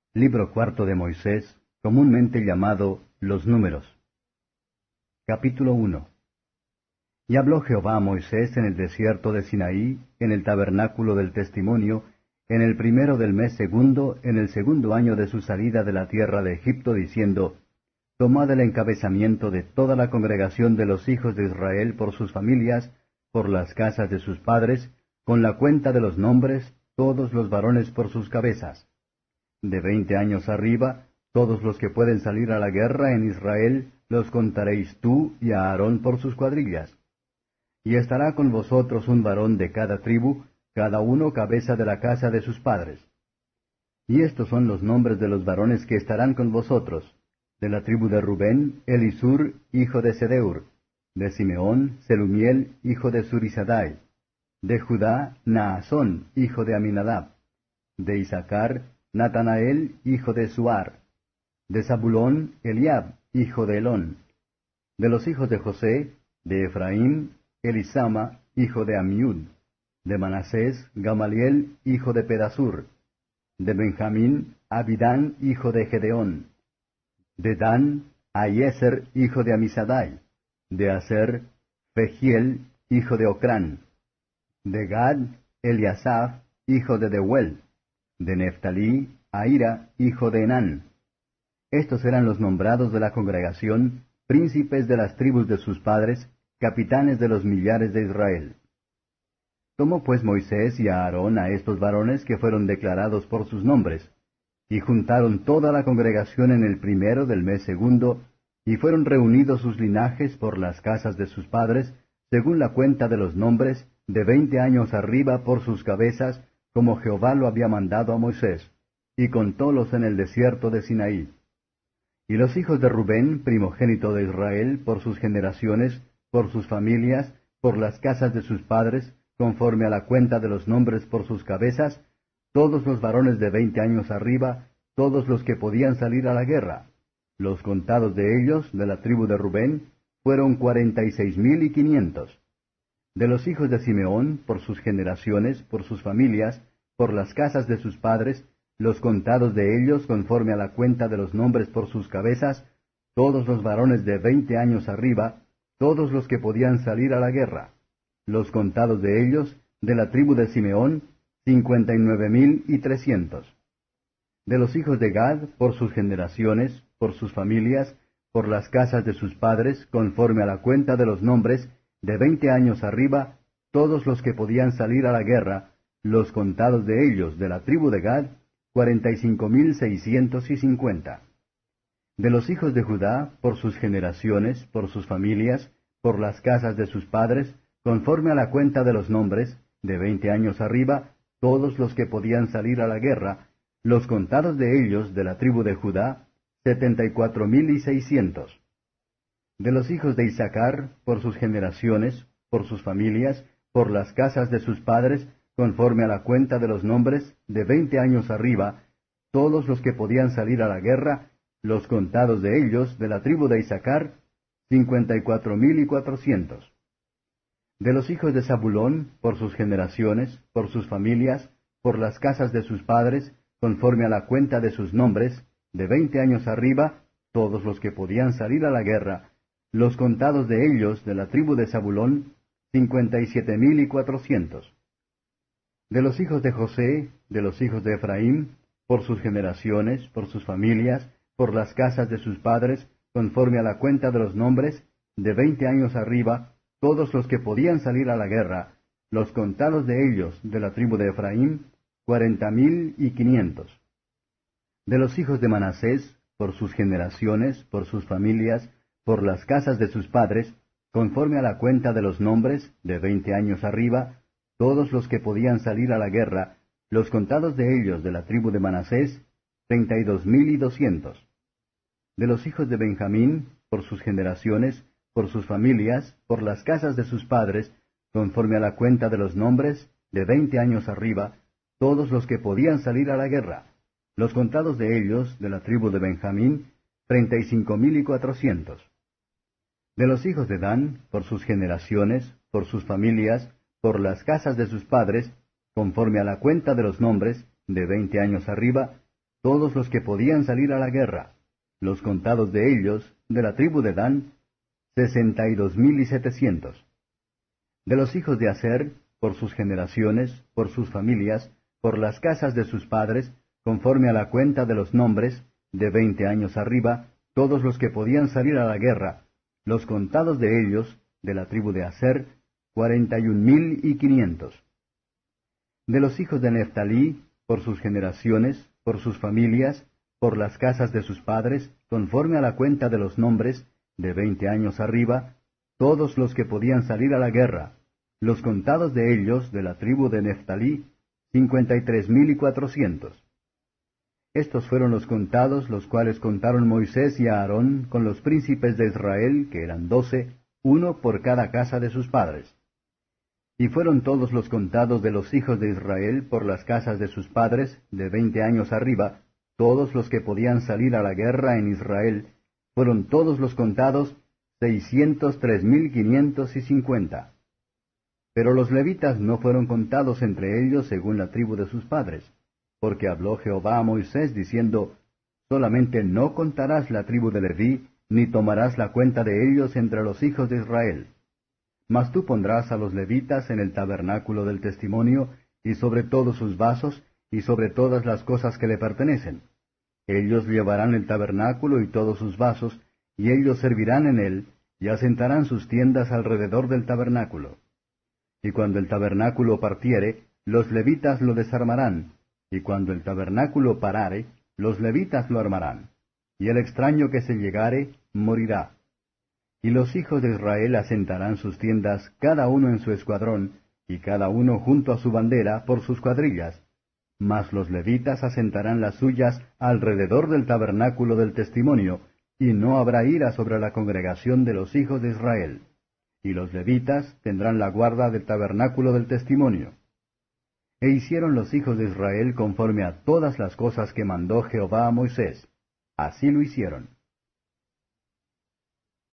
Libro cuarto de Moisés, comúnmente llamado Los Números. Capítulo 1. Y habló Jehová a Moisés en el desierto de Sinaí, en el tabernáculo del testimonio, en el primero del mes segundo, en el segundo año de su salida de la tierra de Egipto, diciendo, Tomad el encabezamiento de toda la congregación de los hijos de Israel por sus familias, por las casas de sus padres, con la cuenta de los nombres, todos los varones por sus cabezas. De 20 años arriba, todos los que pueden salir a la guerra en Israel, los contaréis tú y a Aarón por sus cuadrillas. Y estará con vosotros un varón de cada tribu, cada uno cabeza de la casa de sus padres. Y estos son los nombres de los varones que estarán con vosotros. De la tribu de Rubén, Elisur, hijo de Sedeur. De Simeón, Selumiel, hijo de Surisadai. De Judá, Naasón, hijo de Aminadab. De Isaacar, Natanael, hijo de Suar. De Zabulón, Eliab, hijo de Elón. De los hijos de José, de Efraín, Elisama, hijo de Amiud. De Manasés, Gamaliel, hijo de Pedasur. De Benjamín, Abidán, hijo de Gedeón. De Dan, Aieser, hijo de Amisadai. De Aser, Fegiel, hijo de Ocrán. De Gad, Eliasaf, hijo de Deuel. De Neftalí, Ahira, hijo de Enán. Estos eran los nombrados de la congregación, príncipes de las tribus de sus padres, capitanes de los millares de Israel. Tomó pues Moisés y Aarón a estos varones que fueron declarados por sus nombres, y juntaron toda la congregación en el primero del mes segundo, y fueron reunidos sus linajes por las casas de sus padres, según la cuenta de los nombres, de 20 años arriba por sus cabezas, como Jehová lo había mandado a Moisés, y contólos en el desierto de Sinaí. Y los hijos de Rubén, primogénito de Israel, por sus generaciones, por sus familias, por las casas de sus padres, conforme a la cuenta de los nombres por sus cabezas, todos los varones de 20 años arriba, todos los que podían salir a la guerra. Los contados de ellos, de la tribu de Rubén, fueron 46,500. De los hijos de Simeón, por sus generaciones, por sus familias, por las casas de sus padres, los contados de ellos, conforme a la cuenta de los nombres por sus cabezas, todos los varones de 20 años arriba, todos los que podían salir a la guerra. Los contados de ellos, de la tribu de Simeón, 59,300. De los hijos de Gad, por sus generaciones, por sus familias, por las casas de sus padres, conforme a la cuenta de los nombres, de 20 años arriba, todos los que podían salir a la guerra, los contados de ellos, de la tribu de Gad, 45,650. De los hijos de Judá, por sus generaciones, por sus familias, por las casas de sus padres, conforme a la cuenta de los nombres, de 20 años arriba, todos los que podían salir a la guerra, los contados de ellos, de la tribu de Judá, 74,600. De los hijos de Isaacar, por sus generaciones, por sus familias, por las casas de sus padres, conforme a la cuenta de los nombres, de 20 años arriba, todos los que podían salir a la guerra, los contados de ellos, de la tribu de Isaacar, 54,400. De los hijos de Zabulón, por sus generaciones, por sus familias, por las casas de sus padres, conforme a la cuenta de sus nombres, de 20 años arriba, todos los que podían salir a la guerra, los contados de ellos, de la tribu de Zabulón, 57,400. De los hijos de José, de los hijos de Efraín, por sus generaciones, por sus familias, por las casas de sus padres, conforme a la cuenta de los nombres, de 20 años arriba, todos los que podían salir a la guerra, los contados de ellos, de la tribu de Efraín, 40,500. De los hijos de Manasés, por sus generaciones, por sus familias, por las casas de sus padres, conforme a la cuenta de los nombres, de 20 años arriba, todos los que podían salir a la guerra, los contados de ellos, de la tribu de Manasés, 32,200. De los hijos de Benjamín, por sus generaciones, por sus familias, por las casas de sus padres, conforme a la cuenta de los nombres, de 20 años arriba, todos los que podían salir a la guerra, los contados de ellos, de la tribu de Benjamín, 35,400. De los hijos de Dan, por sus generaciones, por sus familias, por las casas de sus padres, conforme a la cuenta de los nombres, de 20 años arriba, todos los que podían salir a la guerra, los contados de ellos, de la tribu de Dan, 62,700. De los hijos de Aser, por sus generaciones, por sus familias, por las casas de sus padres, conforme a la cuenta de los nombres, de 20 años arriba, todos los que podían salir a la guerra, los contados de ellos, de la tribu de Aser, 41,500. De los hijos de Neftalí, por sus generaciones, por sus familias, por las casas de sus padres, conforme a la cuenta de los nombres, de 20 años arriba, todos los que podían salir a la guerra, los contados de ellos, de la tribu de Neftalí, 53,400. Estos fueron los contados, los cuales contaron Moisés y Aarón con los príncipes de Israel, que eran 12, uno por cada casa de sus padres. Y fueron todos los contados de los hijos de Israel por las casas de sus padres, de 20 años arriba, todos los que podían salir a la guerra en Israel, fueron todos los contados 603,550. Pero los levitas no fueron contados entre ellos según la tribu de sus padres, porque habló Jehová a Moisés diciendo, solamente no contarás la tribu de Leví, ni tomarás la cuenta de ellos entre los hijos de Israel. Mas tú pondrás a los levitas en el tabernáculo del testimonio, y sobre todos sus vasos, y sobre todas las cosas que le pertenecen. Ellos llevarán el tabernáculo y todos sus vasos, y ellos servirán en él, y asentarán sus tiendas alrededor del tabernáculo. Y cuando el tabernáculo partiere, los levitas lo desarmarán, y cuando el tabernáculo parare, los levitas lo armarán, y el extraño que se llegare, morirá. Y los hijos de Israel asentarán sus tiendas cada uno en su escuadrón, y cada uno junto a su bandera por sus cuadrillas, mas los levitas asentarán las suyas alrededor del tabernáculo del testimonio, y no habrá ira sobre la congregación de los hijos de Israel. Y los levitas tendrán la guarda del tabernáculo del testimonio. E hicieron los hijos de Israel conforme a todas las cosas que mandó Jehová a Moisés. Así lo hicieron.